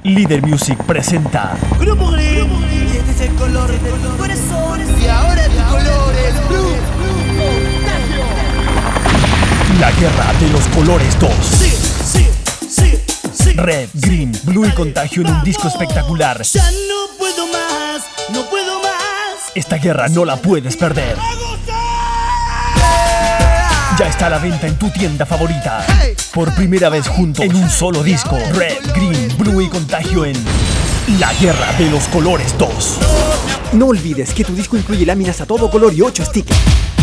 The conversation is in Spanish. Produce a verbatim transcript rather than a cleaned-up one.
Líder Music presenta Grupo Green, y este es el color de tu corazón. Y ahora tu color es blue. Contagio. La Guerra de los Colores dos. Sí, sí, sí, sí. Red, Green, Blue y Contagio en un disco espectacular. Ya no puedo más, no puedo más. Esta guerra no la puedes perder. Ya está a la venta en tu tienda favorita. Por primera vez juntos en un solo disco. Red, Green, Blue y Contagio en La Guerra de los Colores dos. No olvides que tu disco incluye láminas a todo color y ocho stickers.